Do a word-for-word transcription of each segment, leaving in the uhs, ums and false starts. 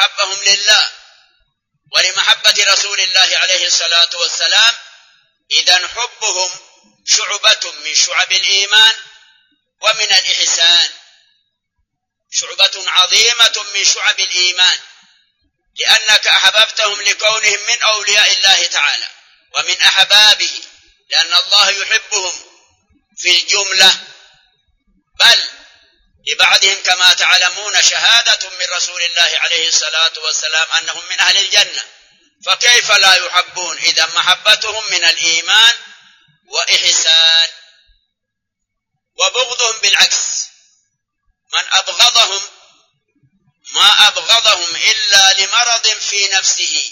أحبهم لله ولمحبة رسول الله عليه الصلاة والسلام، إذن حبهم شعبة من شعب الإيمان ومن الإحسان، شعبة عظيمة من شعب الإيمان، لأنك أحببتهم لكونهم من أولياء الله تعالى ومن أحبابه، لأن الله يحبهم في الجملة، بل لبعضهم كما تعلمون شهادة من رسول الله عليه الصلاة والسلام أنهم من أهل الجنة، فكيف لا يحبون؟ إذا محبتهم من الإيمان وإحسان. وبغضهم بالعكس، من أبغضهم ما أبغضهم إلا لمرض في نفسه،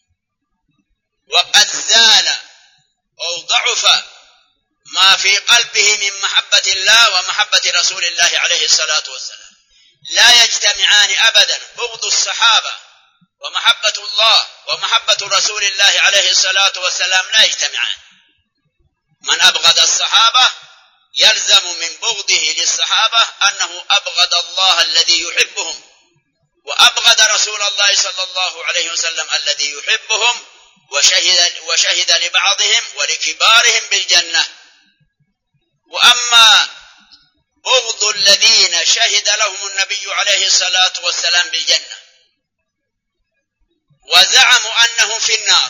وقد زال أو ضعف ما في قلبه من محبة الله ومحبة رسول الله عليه الصلاة والسلام. لا يجتمعان أبدا، بغض الصحابة ومحبة الله ومحبة رسول الله عليه الصلاة والسلام لا يجتمعان. من أبغض الصحابة يلزم من بغضه للصحابة أنه أبغض الله الذي يحبهم، وأبغض رسول الله صلى الله عليه وسلم الذي يحبهم، وشهد, وشهد لبعضهم ولكبارهم بالجنة. وأما بغض الذين شهد لهم النبي عليه الصلاة والسلام بالجنة وزعموا أنهم في النار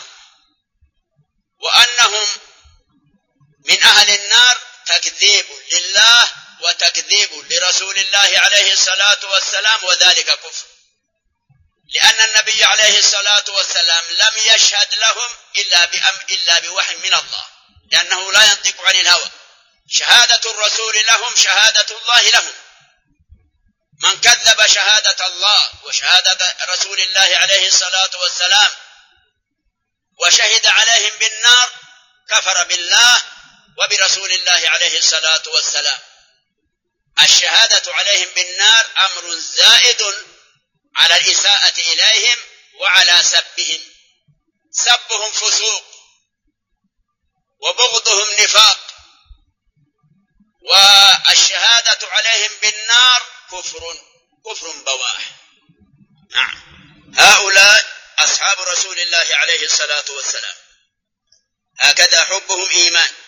وأنهم من أهل النار، تكذيب لله وتكذيب لرسول الله عليه الصلاة والسلام، وذلك كفر، لأن النبي عليه الصلاة والسلام لم يشهد لهم إلا بأم إلا بوحي من الله، لأنه لا ينطق عن الهوى. شهادة الرسول لهم شهادة الله لهم. من كذب شهادة الله وشهادة رسول الله عليه الصلاة والسلام وشهد عليهم بالنار كفر بالله وبرسول الله عليه الصلاة والسلام. الشهادة عليهم بالنار أمر زائد على الإساءة إليهم وعلى سبهم. سبهم فسوق وبغضهم نفاق، والشهادة عليهم بالنار كفر كفر بواح. نعم، هؤلاء أصحاب رسول الله عليه الصلاة والسلام، هكذا حبهم إيمان.